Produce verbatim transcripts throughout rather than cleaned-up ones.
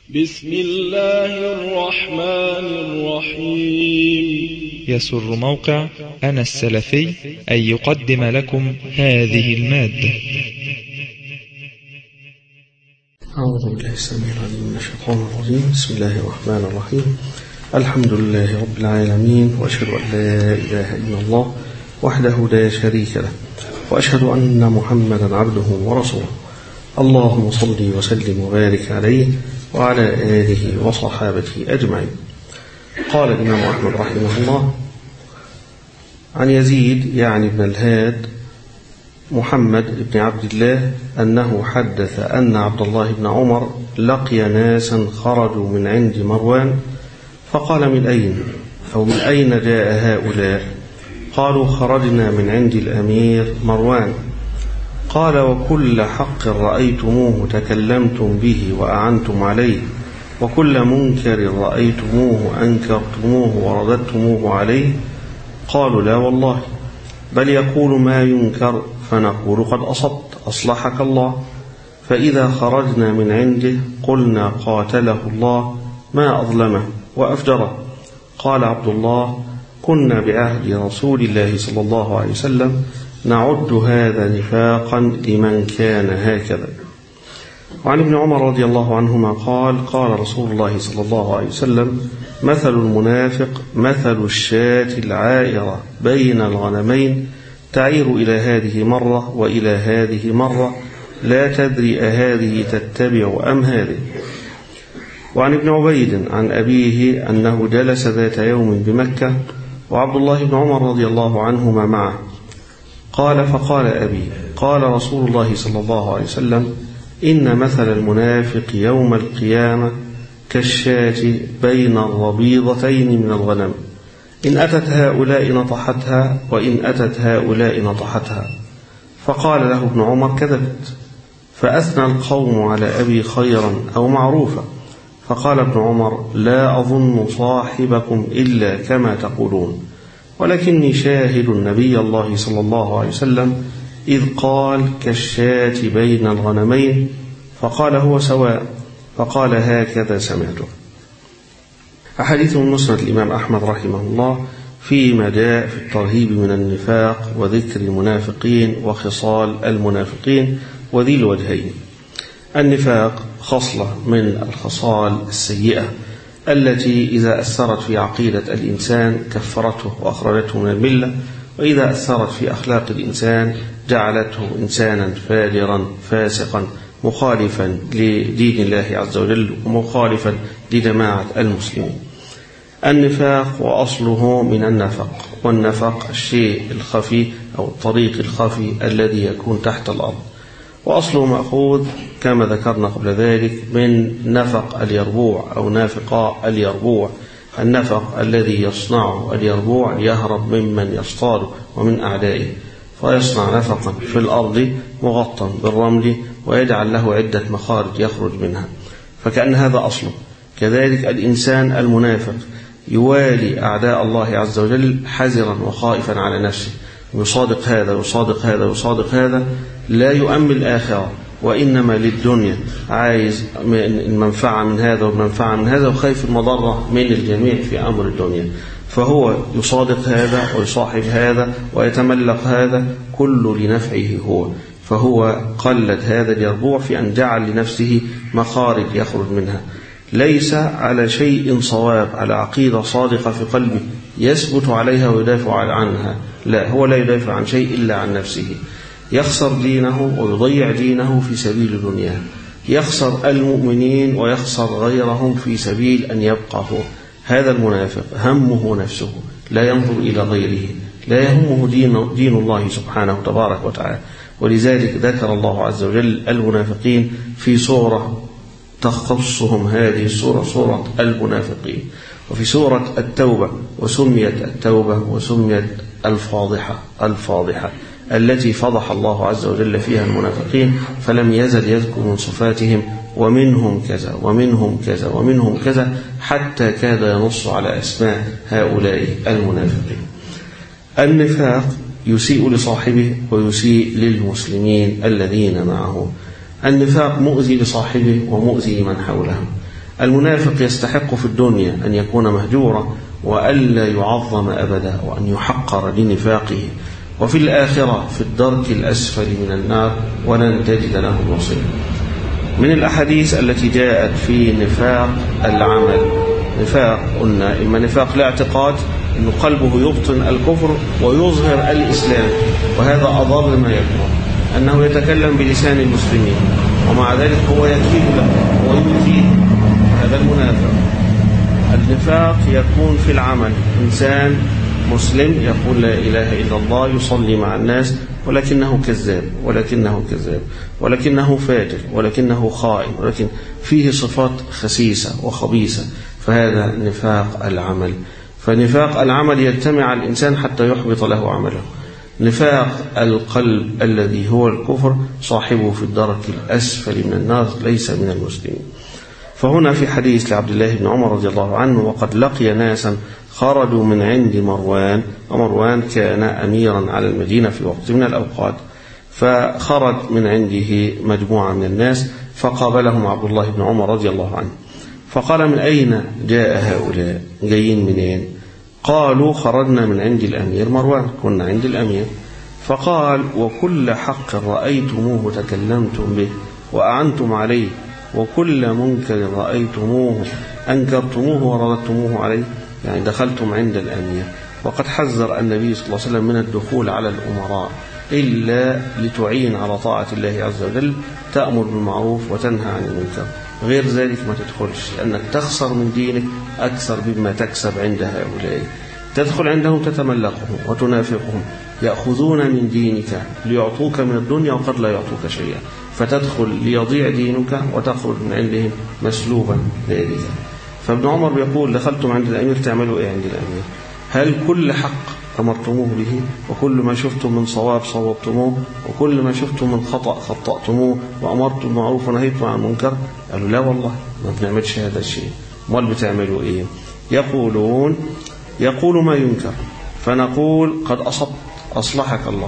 بسم الله الرحمن الرحيم. يسر موقع أنا السلفي أن يقدم لكم هذه المادة. أعوذ بالله السميع العليم من الشيطان الرجيم. بسم الله الرحمن الرحيم. الحمد لله رب العالمين، وأشهد أن لا إله إلا الله وحده لا شريك له، وأشهد أن محمدا عبده ورسوله. اللهم صل وسلم وبارك عليه وعلى آله وصحابته أجمعين. قال الإمام أحمد رحمه الله عن يزيد يعني بن الهاد محمد بن عبد الله أنه حدث أن عبد الله بن عمر لقي ناسا خرجوا من عند مروان فقال: من أين أو من أين جاء هؤلاء؟ قالوا: خرجنا من عند الأمير مروان. قال: وكل حق رأيتموه تكلمتم به وأعنتم عليه، وكل منكر رأيتموه أنكرتموه ورددتموه عليه؟ قالوا: لا والله، بل يقول ما ينكر فنقول قد أصبت أصلحك الله. فإذا خرجنا من عنده قلنا: قاتله الله، ما أظلمه وأفجره. قال عبد الله: كنا بعهد رسول الله صلى الله عليه وسلم نعد هذا نفاقا لمن كان هكذا. وعن ابن عمر رضي الله عنهما قال: قال رسول الله صلى الله عليه وسلم: مثل المنافق مثل الشاة العائرة بين الغنمين تعير إلى هذه مرة وإلى هذه مرة، لا تدري أهذه تتبع أم هذه. وعن ابن عبيد عن أبيه أنه جلس ذات يوم بمكة وعبد الله بن عمر رضي الله عنهما معه. قال: فقال أبي: قال رسول الله صلى الله عليه وسلم: إن مثل المنافق يوم القيامة كالشاة بين الربيضتين من الغنم، إن أتت هؤلاء نطحتها وإن أتت هؤلاء نطحتها. فقال له ابن عمر: كذبت. فأثنى القوم على أبي خيرا أو معروفا. فقال ابن عمر: لا أظن صاحبكم إلا كما تقولون، ولكني شاهد النبي الله صلى الله عليه وسلم إذ قال: كالشاة بين الغنمين، فقال: هو سواء. فقال: هكذا سمعته. أحاديث من مسند الإمام أحمد رحمه الله فيما جاء في الترهيب من النفاق وذكر المنافقين وخصال المنافقين وذي الوجهين. النفاق خصلة من الخصال السيئة التي إذا أثرت في عقيدة الإنسان كفرته وأخرجته من الملة، وإذا أثرت في أخلاق الإنسان جعلته إنسانا فاجرا فاسقا مخالفا لدين الله عز وجل ومخالفا لجماعة المسلمين. النفاق وأصله من النفق، والنفق الشيء الخفي أو الطريق الخفي الذي يكون تحت الأرض، وأصله مأخوذ كما ذكرنا قبل ذلك من نفق اليربوع أو نافقاء اليربوع، النفق الذي يصنعه اليربوع ليهرب ممن يصطاده ومن أعدائه، فيصنع نفقا في الأرض مغطى بالرمل ويجعل له عدة مخارج يخرج منها، فكأن هذا أصله. كذلك الإنسان المنافق يوالي أعداء الله عز وجل حذرا وخائفا على نفسه، يصادق هذا ويصادق هذا ويصادق هذا، لا يؤمن الآخرة وإنما للدنيا، عايز المنفعة من هذا والمنفعة من هذا وخايف المضرة من الجميع في أمر الدنيا، فهو يصادق هذا ويصاحب هذا ويتملق هذا كل لنفعه هو، فهو قلد هذا اليربوع في أن جعل لنفسه مخارج يخرج منها، ليس على شيء صواب، على عقيدة صادقة في قلبه يثبت عليها ويدافع عنها، لا، هو لا يدافع عن شيء إلا عن نفسه، يخسر دينه ويضيع دينه في سبيل دنياه، يخسر المؤمنين ويخسر غيرهم في سبيل أن يبقى هو. هذا المنافق همه نفسه، لا ينظر إلى غيره، لا يهمه دين, دين الله سبحانه تبارك وتعالى. ولذلك ذكر الله عز وجل المنافقين في سورة تخصهم هذه السورة، سورة المنافقين، وفي سورة التوبة، وسميت التوبة وسميت الفاضحة الفاضحة التي فضح الله عز وجل فيها المنافقين، فلم يزل يذكر من صفاتهم ومنهم كذا ومنهم كذا ومنهم كذا، حتى كاد ينص على أسماء هؤلاء المنافقين. النفاق يسيء لصاحبه ويسيء للمسلمين الذين معه. النفاق مؤذي لصاحبه ومؤذي لمن حوله. المنافق يستحق في الدنيا أن يكون مهجورا وألا يعظم أبدا وأن يحقر لنفاقه، وفي الآخرة في الدرك الأسفل من النار ولن تجد له نصير. من الأحاديث التي جاءت في نفاق العمل، نفاق قلنا إما نفاق لاعتقاد أن قلبه يبطن الكفر ويظهر الإسلام، وهذا أضر ما يكون، أنه يتكلم بلسان المسلمين ومع ذلك هو يكيد له ويؤذيه، هذا المنافق. النفاق يكون في العمل، إنسان مسلم يقول لا إله إلا الله، يصلي مع الناس، ولكنه كذاب ولكنه كذاب ولكنه فاجر ولكنه خائن، ولكن فيه صفات خسيسة وخبيثة، فهذا نفاق العمل. فنفاق العمل يجتمع الإنسان حتى يحبط له عمله. نفاق القلب الذي هو الكفر صاحبه في الدرك الأسفل من النار، ليس من المسلمين. فهنا في حديث لعبد الله بن عمر رضي الله عنه: وقد لقي ناسا خرجوا من عند مروان، ومروان كان أميرا على المدينة في وقت من الأوقات، فخرج من عنده مجموعة من الناس فقابلهم عبد الله بن عمر رضي الله عنه، فقال: من أين جاء هؤلاء؟ جايين منين؟ قالوا: خرجنا من عند الأمير مروان، كنا عند الأمير. فقال: وكل حق رأيتموه تكلمتم به وأعنتم عليه، وكل منكر رأيتموه أنكرتموه ورددتموه عليه، يعني دخلتم عند الأمير. وقد حذر النبي صلى الله عليه وسلم من الدخول على الأمراء إلا لتعين على طاعة الله عز وجل، تأمر بالمعروف وتنهى عن المنكر، غير ذلك ما تدخلش، لأنك تخسر من دينك أكثر مما تكسب عند هؤلاء. تدخل عندهم تتملقهم وتنافقهم، يأخذون من دينك ليعطوك من الدنيا وقد لا يعطوك شيئا، فتدخل ليضيع دينك وتخرج من عندهم مسلوبا ذلك. فابن عمر بيقول: دخلتم عند الأمير تعملوا إيه عند الأمير؟ هل كل حق أمرتموه به، وكل ما شفتم من صواب صوبتموه، وكل ما شفتم من خطأ خطأتموه، وأمرتم بالمعروف ونهيتم عن المنكر؟ قالوا: لا والله ما بنعملش هذا الشيء. امال بتعملوا إيه؟ يقولون: يقول ما ينكر، فنقول: قد أصبت، أصلحك الله.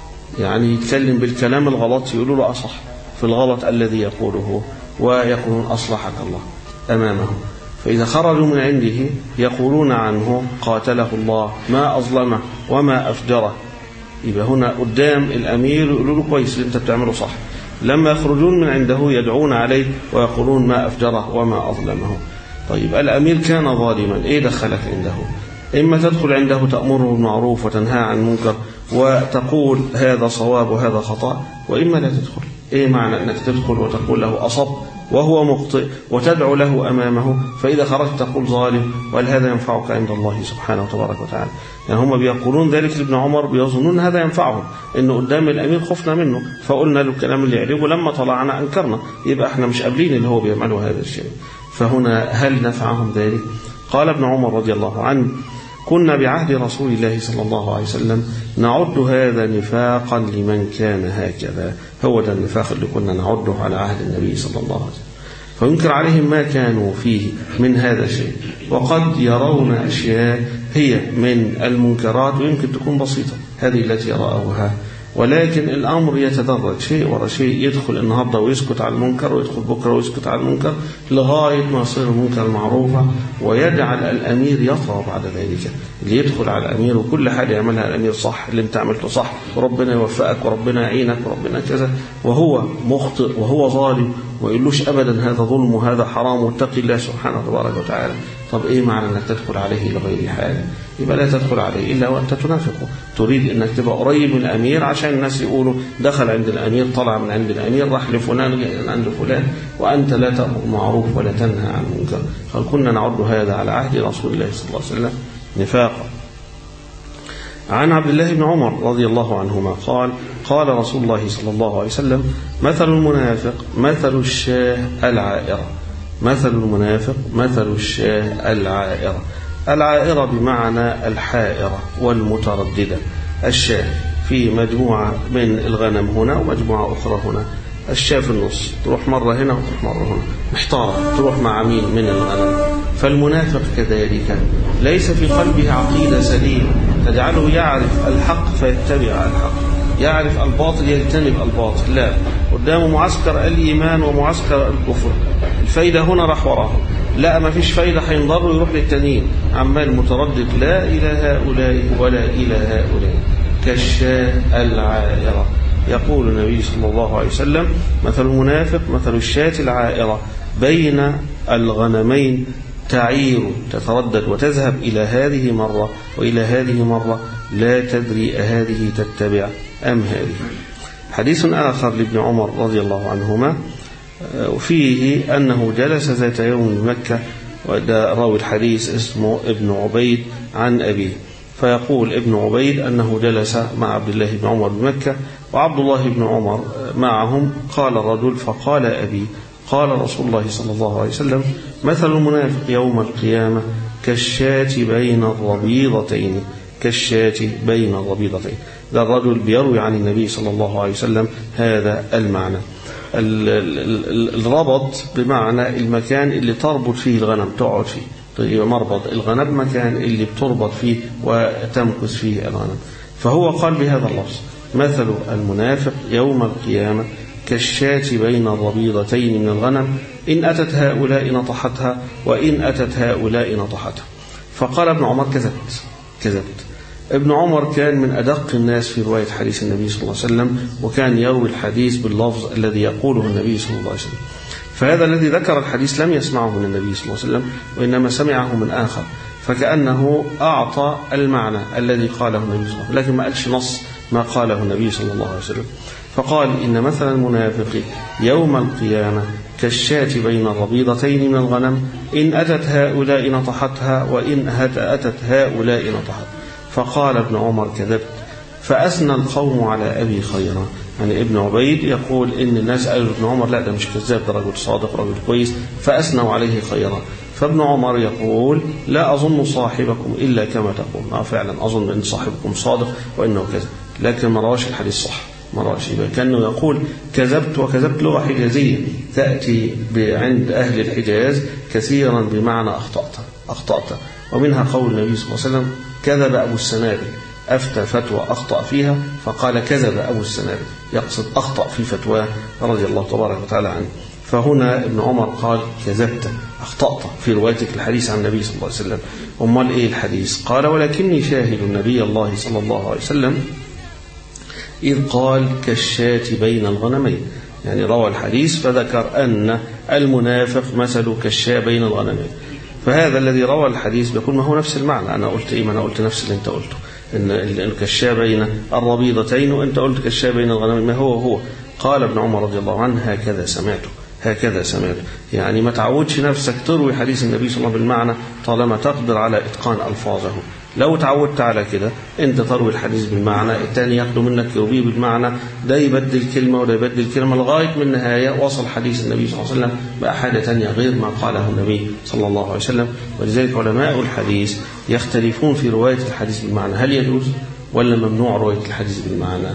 يعني يتكلم بالكلام الغلط يقولوا له أصح في الغلط الذي يقوله، ويقولون: أصلحك الله أمامه. فإذا خرجوا من عنده يقولون عنه: قاتله الله، ما أظلمه وما أفجره. يبقى هنا قدام الأمير يقولوا له: كويس اللي أنت بتعمله صح. لما يخرجون من عنده يدعون عليه ويقولون: ما أفجره وما أظلمه. طيب الأمير كان ظالما، إيه دخلك عنده؟ إما تدخل عنده تأمره بالمعروف وتنهى عن المنكر وتقول هذا صواب وهذا خطأ، وإما لا تدخل. إيه معنى أنك تدخل وتقول له أصب وهو مخطئ وتدعو له أمامه، فإذا خرجت تقول ظالم، وهل هذا ينفعك عند الله سبحانه وتبارك وتعالى؟ يعني هم بيقولون ذلك لابن عمر، بيظنون هذا ينفعهم، إنه قدام الأمير خفنا منه فقلنا له الكلام اللي يعجبه، لما طلعنا أنكرنا، يبقى احنا مش قابلين اللي هو بيعمله هذا الشيء. فهنا هل نفعهم ذلك؟ قال ابن عمر رضي الله عنه: كنا بعهد رسول الله صلى الله عليه وسلم نعد هذا نفاقا لمن كان هكذا. هو ده النفاق اللي كنا نعده على عهد النبي صلى الله عليه وسلم، فينكر عليهم ما كانوا فيه من هذا الشيء، وقد يرون أشياء هي من المنكرات ويمكن تكون بسيطة هذه التي رأوها، ولكن الأمر يتدرج شيء ورا شيء، يدخل النهارده ويسكت على المنكر، ويدخل بكرة ويسكت على المنكر، لغاية ما يصير المنكر معروفة، ويجعل الأمير يطغى بعد ذلك. اللي يدخل على الأمير وكل حاجة يعملها الأمير صح، اللي انت عملته صح، وربنا يوفقك وربنا يعينك وربنا كذا، وهو مخطئ وهو ظالم، ويقولوش أبدا هذا ظلم وهذا حرام واتقي الله سبحانه وتبارك وتعالى. طب إيه معنى أنك تدخل عليه لغير حاجة؟ يبقى لا تدخل عليه إلا وأنت تنافق، تريد أنك تبقى قريب من الأمير عشان الناس يقولوا دخل عند الأمير، طلع من عند الأمير، راح لفلان جاء عند فلان، وأنت لا تأمر معروف ولا تنهى عن منكر. قال: كنا نعد هذا على عهد رسول الله صلى الله عليه وسلم نفاقا. عن عبد الله بن عمر رضي الله عنهما قال: قال رسول الله صلى الله عليه وسلم: مثل المنافق مثل الشاة العائرة. مثل المنافق مثل الشاة العائرة. العائرة بمعنى الحائرة والمترددة. الشاة في مجموعة من الغنم هنا ومجموعة أخرى هنا، الشاة في النص، تروح مرة هنا وتروح مرة هنا، محتارة تروح مع مين من الغنم. فالمنافق كذلك ليس في قلبه عقيدة سليمة تجعله يعرف الحق فيتبع الحق، يعرف الباطل يجتنب الباطل، لا، قدامه معسكر الإيمان ومعسكر الكفر، فايدة هنا راح وراها، لا ما فيش فايدة هينضر ويروح للتانيين، عمال متردد لا إلى هؤلاء ولا إلى هؤلاء كالشاة العائرة. يقول النبي صلى الله عليه وسلم مثل المنافق مثل الشاة العائرة بين الغنمين تعير تتردد وتذهب إلى هذه مرة وإلى هذه مرة لا تدري أهذه تتبع أم هذه. حديث آخر لابن عمر رضي الله عنهما وفيه أنه جلس ذات يوم بمكة، وده راوي الحديث اسمه ابن عبيد عن أبيه، فيقول ابن عبيد أنه جلس مع عبد الله بن عمر بمكة وعبد الله بن عمر معهم. قال الرجل فقال أبي قال رسول الله صلى الله عليه وسلم مثل المنافق يوم القيامة كالشاة بين الربيضتين كالشاة بين الربيضتين. ده الرجل بيروي عن النبي صلى الله عليه وسلم هذا المعنى. الربط بمعنى المكان اللي تربط فيه الغنم تقعد فيه، طيب مربط الغنم مكان اللي بتربط فيه وتمكث فيه الغنم. فهو قال بهذا اللفظ مثل المنافق يوم القيامة كالشاة بين الربيضتين من الغنم إن أتت هؤلاء نطحتها وإن أتت هؤلاء نطحتها. فقال ابن عمر كذبت كذبت. ابن عمر كان من أدق الناس في رواية حديث النبي صلى الله عليه وسلم، وكان يروي الحديث باللفظ الذي يقوله النبي صلى الله عليه وسلم. فهذا الذي ذكر الحديث لم يسمعه من النبي صلى الله عليه وسلم وإنما سمعه من آخر، فكأنه أعطى المعنى الذي قاله النبي صلى الله عليه وسلم لكن ما قالش نص ما قاله النبي صلى الله عليه وسلم. فقال إن مثل المنافق يوم القيامة كالشاة بين الربيضتين من الغنم إن أتت هؤلاء نطحتها وإن أتت هؤلاء نطحت. فقال ابن عمر كذبت. فأثنى القوم على أبي خيرا. يعني ابن عبيد يقول إن الناس قالوا ابن عمر لا ده مش كذاب، ده رجل صادق رجل كويس، فأثنوا عليه خيرا. فابن عمر يقول لا أظن صاحبكم إلا كما تقول. آه فعلا أظن أن صاحبكم صادق وإنه كذب، لكن ما رواش الحديث صح، ما رواش. كأنه يقول كذبت، وكذبت لغة حجازية تأتي عند أهل الحجاز كثيرا بمعنى أخطأت أخطأت ومنها قول النبي صلى الله عليه وسلم كذب أبو السنابل، أفتى فتوى أخطأ فيها فقال كذب أبو السنابل، يقصد أخطأ في فتواه رضي الله تبارك وتعالى عنه. فهنا ابن عمر قال كذبت أخطأت في روايتك الحديث عن النبي صلى الله عليه وسلم. أمال إيه الحديث؟ قال ولكني شاهد النبي الله صلى الله عليه وسلم إذ قال كالشاة بين الغنمين. يعني روى الحديث فذكر أن المنافق مثل كالشاة بين الغنمين. فهذا الذي روى الحديث بيقول ما هو نفس المعنى. أنا قلت إيه؟ ما أنا قلت نفس اللي أنت قلته، إن كالشاة بين الربيضتين وأنت قلت كالشاة بين الغنمين، ما هو هو. قال ابن عمر رضي الله عنه هكذا سمعته هكذا سمعته. يعني ما تعودش نفسك تروي حديث النبي صلى الله عليه وسلم بالمعنى طالما تقدر على إتقان ألفاظه. لو تعودت على كده أنت تروي الحديث بالمعنى، الثاني ياخده منك يرويه بالمعنى، ده يبدل كلمة وده يبدل كلمة لغاية من النهاية وصل حديث النبي صلى الله عليه وسلم بأحادة ثانية غير ما قاله النبي صلى الله عليه وسلم. ولذلك علماء الحديث يختلفون في رواية الحديث بالمعنى، هل يجوز ولا ممنوع رواية الحديث بالمعنى؟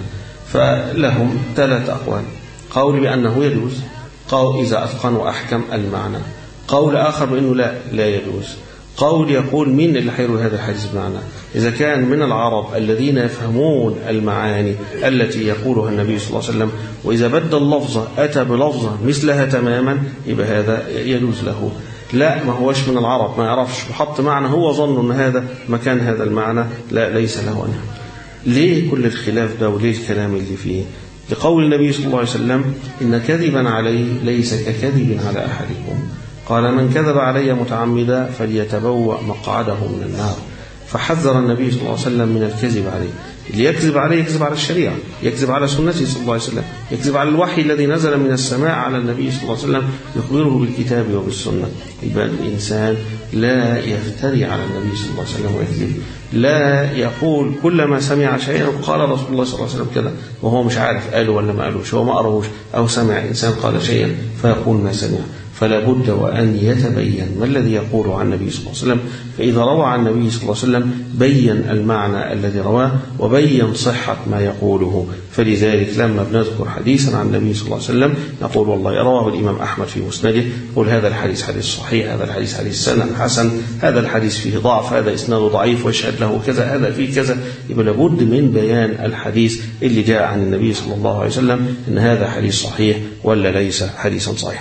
فلهم ثلاث أقوال. قول بأنه يجوز، قول إذا أتقن وأحكم المعنى، قول آخر بأنه لا لا يجوز، قول يقول مين اللي حيروي هذا الحديث بمعنى؟ إذا كان من العرب الذين يفهمون المعاني التي يقولها النبي صلى الله عليه وسلم، وإذا بدل لفظة أتى بلفظة مثلها تماما يبقى هذا يجوز له. لا ما هوش من العرب، ما يعرفش وحط معنى هو ظن أن هذا مكان هذا المعنى، لا ليس له أنه. ليه كل الخلاف ده وليه الكلام اللي فيه؟ لقول النبي صلى الله عليه وسلم إن كذبا عليه ليس ككذب على أحدكم، قال من كذب علي متعمدا فليتبوأ مقعده من النار. فحذر النبي صلى الله عليه وسلم من الكذب عليه. اللي يكذب عليه يكذب على الشريعة، يكذب على سنته صلى الله عليه وسلم، يكذب على الوحي الذي نزل من السماء على النبي صلى الله عليه وسلم يخبره بالكتاب وبالسنة. يبقى الإنسان لا يفتري على النبي صلى الله عليه وسلم ويكذب، لا يقول كلما سمع شيئا قال رسول الله صلى الله عليه وسلم كذا وهو مش عارف قاله ولا ما قالوش، هو ما قرأوش، أو سمع إنسان قال شيئا فيقول ما سمع. فلا بد وأن يتبين ما الذي يقول عن النبي صلى الله عليه وسلم. فإذا روى عن النبي صلى الله عليه وسلم بين المعنى الذي رواه وبين صحة ما يقوله. فلذلك لما بنذكر حديثا عن النبي صلى الله عليه وسلم نقول والله رواه الإمام أحمد في مسنده، قل هذا الحديث حديث صحيح، هذا الحديث حديث سنة حسن، هذا الحديث فيه ضعف، هذا إسناده ضعيف ويشهد له كذا، هذا فيه كذا. يبقى لابد من بيان الحديث اللي جاء عن النبي صلى الله عليه وسلم إن هذا حديث صحيح ولا ليس حديثا صحيح.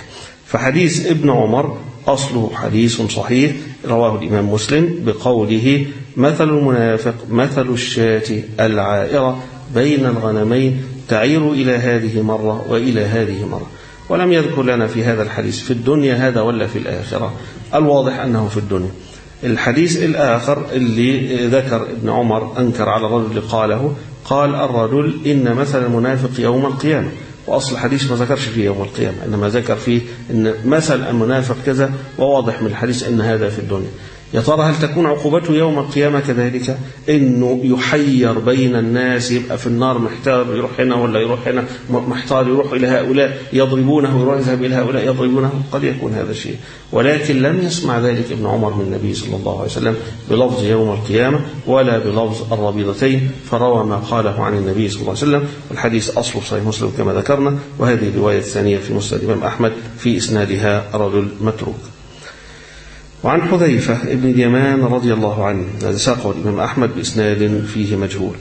فحديث ابن عمر أصله حديث صحيح رواه الإمام مسلم بقوله مثل المنافق مثل الشاة العائرة بين الغنمين تعير إلى هذه مرة وإلى هذه مرة. ولم يذكر لنا في هذا الحديث في الدنيا هذا ولا في الآخرة، الواضح أنه في الدنيا. الحديث الآخر اللي ذكر ابن عمر أنكر على الرجل قاله، قال الرجل إن مثل المنافق يوم القيامة، وأصل الحديث ما ذكرش فيه يوم القيامة، إنما ذكر فيه إن مثل المنافق كذا، وواضح من الحديث إن هذا في الدنيا. يا ترى هل تكون عقوبته يوم القيامة كذلك؟ إنه يحير بين الناس، يبقى في النار محتار يروح هنا ولا يروح هنا، محتار يروح إلى هؤلاء يضربونه ويروح يذهب إلى هؤلاء يضربونه، قد يكون هذا الشيء. ولكن لم يسمع ذلك ابن عمر من النبي صلى الله عليه وسلم بلفظ يوم القيامة ولا بلفظ الربيضتين، فروى ما قاله عن النبي صلى الله عليه وسلم. والحديث أصله صحيح مسلم كما ذكرنا، وهذه الرواية الثانية في مسند الإمام أحمد في إسنادها رجل متروك. وعن حذيفة ابن اليمان رضي الله عنه، هذا ساقه الإمام أحمد بإسناد فيه مجهول،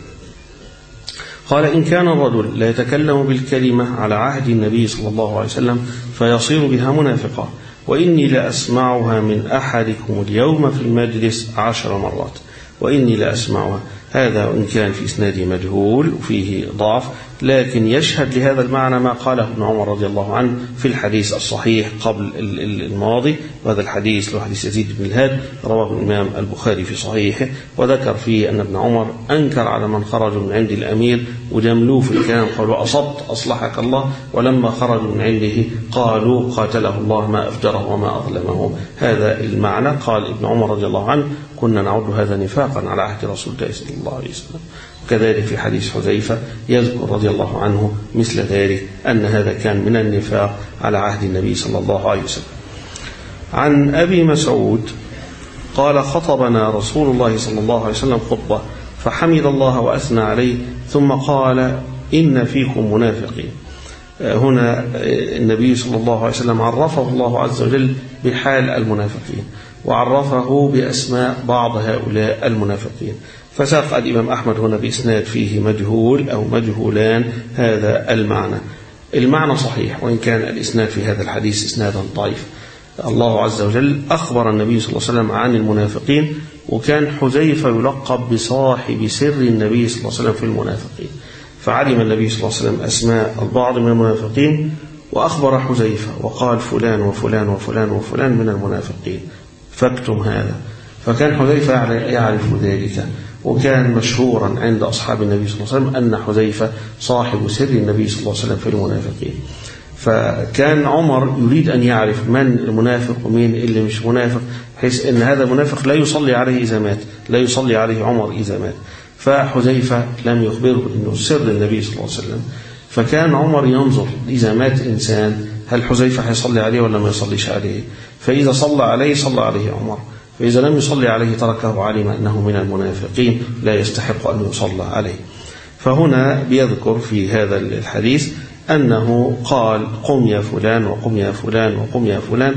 قال إن كان الرجل لا يتكلم بالكلمة على عهد النبي صلى الله عليه وسلم فيصير بها منافقا، وإني لأسمعها من أحدكم اليوم في المجلس عشر مرات، وإني لأسمعها. هذا وإن كان في إسناده مجهول وفيه ضعف، لكن يشهد لهذا المعنى ما قاله ابن عمر رضي الله عنه في الحديث الصحيح قبل الماضي. وهذا الحديث له حديث يزيد بن الهاد رواه الإمام البخاري في صحيحه، وذكر فيه أن ابن عمر أنكر على من خرجوا من عند الأمير وجملوه في الكلام، قالوا أصبت أصلحك الله، ولما خرجوا من عنده قالوا قاتله الله ما أفجره وما أظلمه. هذا المعنى قال ابن عمر رضي الله عنه كنا نعد هذا نفاقا على عهد رسول الله صلى الله عليه وسلم. كذلك في حديث حذيفة يذكر رضي الله عنه مثل ذلك، أن هذا كان من النفاق على عهد النبي صلى الله عليه وسلم. عن أبي مسعود قال خطبنا رسول الله صلى الله عليه وسلم خطبة فحمد الله وأثنى عليه ثم قال إن فيكم منافقين. هنا النبي صلى الله عليه وسلم عرفه الله عز وجل بحال المنافقين، وعرفه بأسماء بعض هؤلاء المنافقين. فساق الإمام أحمد هنا بإسناد فيه مجهول أو مجهولان هذا المعنى. المعنى صحيح وإن كان الإسناد في هذا الحديث إسنادا ضعيف. الله عز وجل أخبر النبي صلى الله عليه وسلم عن المنافقين، وكان حذيفة يلقب بصاحب سر النبي صلى الله عليه وسلم في المنافقين، فعلم النبي صلى الله عليه وسلم أسماء البعض من المنافقين وأخبر حذيفة وقال فلان وفلان وفلان وفلان من المنافقين فاكتم هذا. فكان حذيفة يعرف ذلك، وكان مشهورا عند أصحاب النبي صلى الله عليه وسلم أن حذيفة صاحب سر النبي صلى الله عليه وسلم في المنافقين. فكان عمر يريد أن يعرف من المنافق ومين اللي مش منافق، حيث أن هذا منافق لا يصلي عليه إذا مات، لا يصلي عليه عمر إذا مات. فحذيفة لم يخبره أنه سر النبي صلى الله عليه وسلم، فكان عمر ينظر إذا مات إنسان هل حذيفة هيصلي عليه ولا ما يصليش عليه، فإذا صلى عليه صلى عليه عمر، فإذا لم يصلي عليه تركه، علم أنه من المنافقين لا يستحق أن يصلى عليه. فهنا بيذكر في هذا الحديث أنه قال قم يا فلان وقم يا فلان وقم يا فلان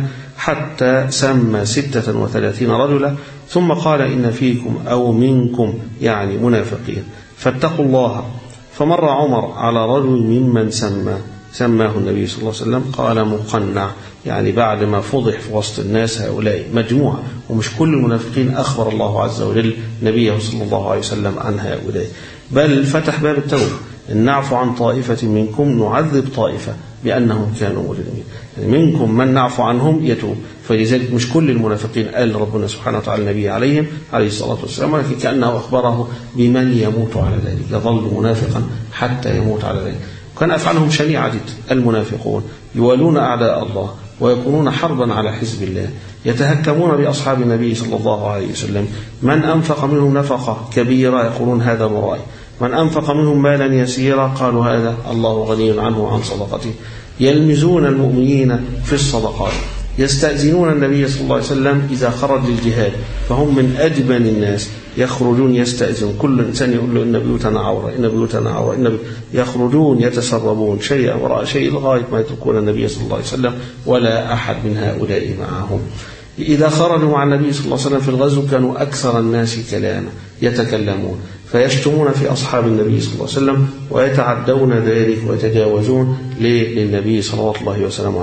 حتى سمى ستة وثلاثين رجلا، ثم قال إن فيكم أو منكم يعني منافقين فاتقوا الله. فمر عمر على رجل ممن سمى سماه النبي صلى الله عليه وسلم قال مقنع، يعني بعد ما فضح في وسط الناس هؤلاء مجموعة، ومش كل المنافقين أخبر الله عز وجل نبيه صلى الله عليه وسلم عن هؤلاء، بل فتح باب التوبة إن نعفو عن طائفة منكم نعذب طائفة بأنهم كانوا مجرمين، يعني منكم من نعفو عنهم يتوب. فلذلك مش كل المنافقين قال ربنا سبحانه وتعالى النبي عليهم عليه الصلاة والسلام، ولكن كأنه أخبره بمن يموت على ذلك، يظل منافقا حتى يموت على ذلك. كان أفعالهم شنيعة جدا. المنافقون يوالون أعداء الله ويكونون حربا على حزب الله، يتهكمون بأصحاب النبي صلى الله عليه وسلم. من أنفق منهم نفقة كبيرة يقولون هذا مرائي، من أنفق منهم مالا يسيرا قالوا هذا الله غني عنه وعن صدقته. يلمزون المؤمنين في الصدقات، يستأذنون النبي صلى الله عليه وسلم إذا خرج للجهاد، فهم من أجبن الناس، يخرجون يستأذن كل إنسان يقول له إن بيوتنا عورة إن بيوتنا عورة إن بي... يخرجون يتسربون شيئا وراء شيء لغاية ما يتركون النبي صلى الله عليه وسلم ولا أحد من هؤلاء معهم. إذا خرجوا مع النبي صلى الله عليه وسلم في الغزو كانوا أكثر الناس كلاما، يتكلمون فيشتمون في أصحاب النبي صلى الله عليه وسلم ويتعدون ذلك ويتجاوزون للنبي صلى الله عليه وسلم عليه.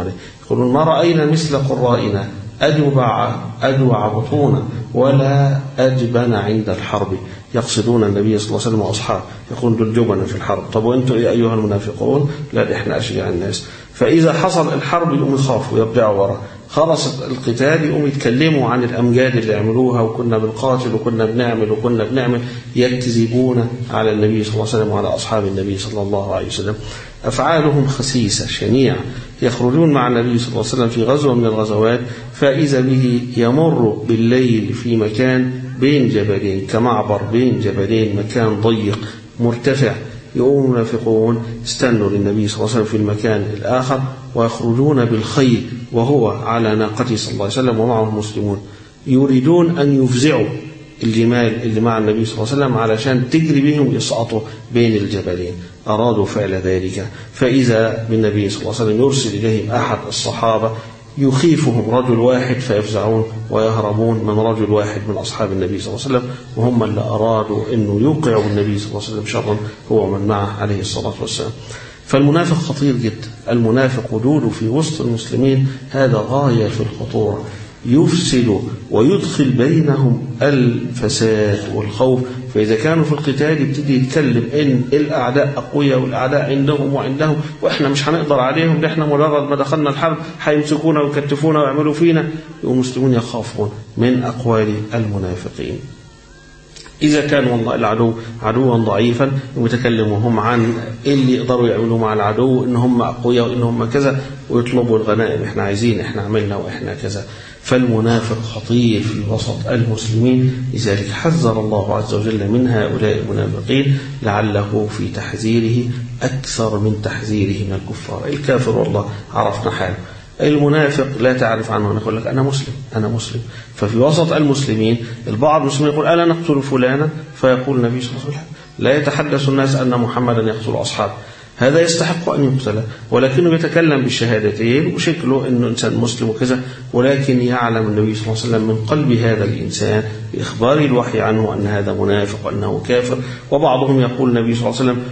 يقولون ما رأينا مثل قرائنا أجوع أجوع بطونا ولا أجبن عند الحرب. يقصدون النبي صلى الله عليه وسلم وأصحابه، يقولون دول جبنا في الحرب. طب وأنتم يا أيها المنافقون؟ لا إحنا أشجع الناس. فإذا حصل الحرب يقوم يخافوا يرجعوا وراء، خلص القتال يقوم يتكلموا عن الأمجاد اللي عملوها وكنا بنقاتل وكنا بنعمل وكنا بنعمل، يكتذبون على النبي صلى الله عليه وسلم وعلى أصحاب النبي صلى الله عليه وسلم. أفعالهم خسيسة شنيعة. يخرجون مع النبي صلى الله عليه وسلم في غزوة من الغزوات، فإذا به يمر بالليل في مكان بين جبلين، كمعبر بين جبلين، مكان ضيق مرتفع. يقوم المنافقون استنوا للنبي صلى الله عليه وسلم في المكان الآخر ويخرجون بالخيل وهو على ناقته صلى الله عليه وسلم ومعه المسلمون، يريدون أن يفزعوا الجمال اللي مع النبي صلى الله عليه وسلم علشان تجري بهم يسقطوا بين الجبلين. أرادوا فعل ذلك، فإذا بالنبي صلى الله عليه وسلم يرسل إليهم أحد الصحابة يخيفهم رجل واحد فيفزعون ويهربون من رجل واحد من أصحاب النبي صلى الله عليه وسلم، وهم اللي أرادوا أنه يوقعوا النبي صلى الله عليه وسلم شرا هو من معه عليه الصلاة والسلام. فالمنافق خطير جدا. المنافق وجوده في وسط المسلمين هذا غاية في الخطورة، يفسد ويدخل بينهم الفساد والخوف. فإذا كانوا في القتال يبتدي يتكلم إن الأعداء أقوياء والأعداء عندهم وعندهم وإحنا مش هنقدر عليهم، إحنا مجرد ما دخلنا الحرب هيمسكونا ويكتفونا ويعملوا فينا. والمسلمون يخافون من أقوال المنافقين. إذا كان والله العدو عدوا ضعيفا ويتكلموا هم عن اللي يقدروا يعملوا مع العدو إن هم أقوياء وإن هم كذا، ويطلبوا الغنائم، إحنا عايزين، إحنا عملنا وإحنا كذا. فالمنافق خطير في وسط المسلمين، لذلك حذر الله عز وجل من هؤلاء المنافقين لعله في تحذيره أكثر من تحذيره من الكفار. الكافر والله عرفنا حاله، المنافق لا تعرف عنه، يقول لك أنا مسلم أنا مسلم. ففي وسط المسلمين البعض المسلمين يقول ألا نقتل فلانا، فيقول النبي صلى الله عليه وسلم لا يتحدث الناس أن محمدا يقتل أصحابه، هذا يستحق أن يقتل، ولكنه يتكلم بالشهادتين وشكله أنه إنسان مسلم وكذا، ولكن يعلم النبي صلى الله عليه وسلم من قلب هذا الإنسان بإخبار الوحي عنه أن هذا منافق وأنه كافر. وبعضهم يقول النبي صلى الله عليه وسلم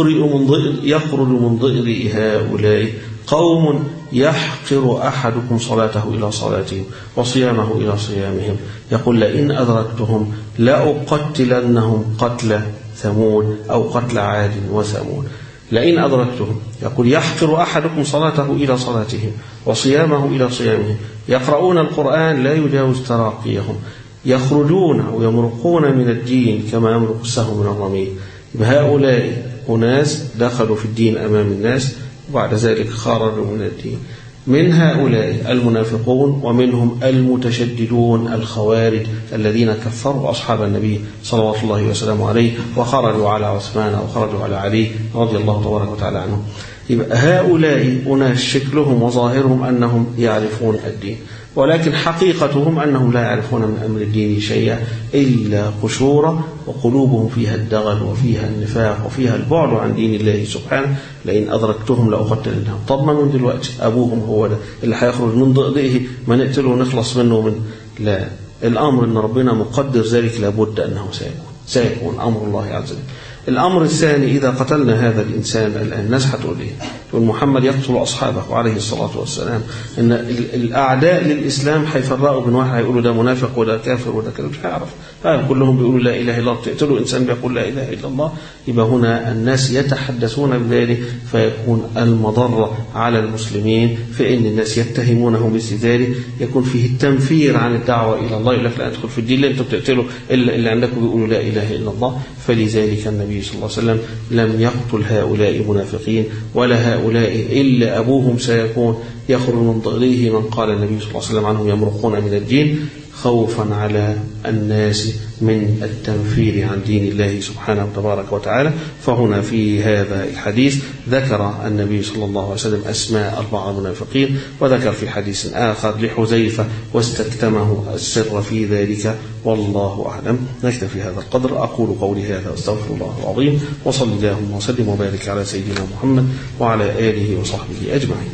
يخرج من ضئر هؤلاء قوم يحقر أحدكم صلاته إلى صلاتهم وصيامه إلى صيامهم، يقول لئن أدركتهم لأقتلنهم قتل ثمود أو قتل عاد وثمود. لئن أدركتهم، يقول يحقر أحدكم صلاته إلى صلاتهم وصيامه إلى صيامهم، يقرؤون القرآن لا يجاوز تراقيهم، يخرجون ويمرقون من الدين كما يمرق السهم من الرمي. هؤلاء أناس دخلوا في الدين أمام الناس وبعد ذلك خرجوا من الدين. من هؤلاء المنافقون ومنهم المتشددون الخوارج الذين كفروا أصحاب النبي صلوات الله وسلامه عليه وخرجوا على عثمان وخرجوا على علي رضي الله تبارك وتعالى عنهم. يبقى هؤلاء أناس شكلهم وظاهرهم أنهم يعرفون الدين، ولكن حقيقتهم أنهم لا يعرفون من أمر الدين شيئا إلا قشورا، وقلوبهم فيها الدغل وفيها النفاق وفيها البعد عن دين الله سبحانه. لئن أدركتهم لأقتلنهم. طب ما من دلوقتي أبوهم هو ده اللي هيخرج من ضئضئه ما نقتله ونخلص منه من لا، الأمر أن ربنا مقدر ذلك لابد أنه سيكون سيكون أمر الله عز وجل. الأمر الثاني، إذا قتلنا هذا الإنسان الآن الناس هتقول إيه؟ تقول محمد يقتل أصحابه عليه الصلاة والسلام، إن الأعداء للإسلام هيفرقوا بين واحد هيقولوا ده منافق وده كافر وده كذا، مش هيعرف. كلهم بيقولوا لا إله إلا الله، تقتلوا إنسان بيقول لا إله إلا الله، يبقى هنا الناس يتحدثون بذلك فيكون المضرة على المسلمين في إن الناس يتهمونه مثل ذلك، يكون فيه التنفير عن الدعوة إلى الله، يقول لك لا أدخل في الدين اللي أنتم بتقتلوا إلا اللي عندكم بيقولوا لا إله إلا الله. فلذلك النبي صلى الله عليه وسلم لم يقتل هؤلاء منافقين ولا هؤلاء إلا أبوهم سيكون يخرج من ضئره من قال النبي صلى الله عليه وسلم عنهم يمرقون من الدين، خوفا على الناس من التنفير عن دين الله سبحانه وتبارك وتعالى. فهنا في هذا الحديث ذكر النبي صلى الله عليه وسلم أسماء أربعة منافقين، وذكر في حديث آخر لحذيفة واستكتمه السر في ذلك، والله أعلم. نكتفي هذا القدر. أقول قولي هذا واستغفر الله العظيم، وصلى اللهم وسلم وبارك على سيدنا محمد وعلى آله وصحبه أجمعين.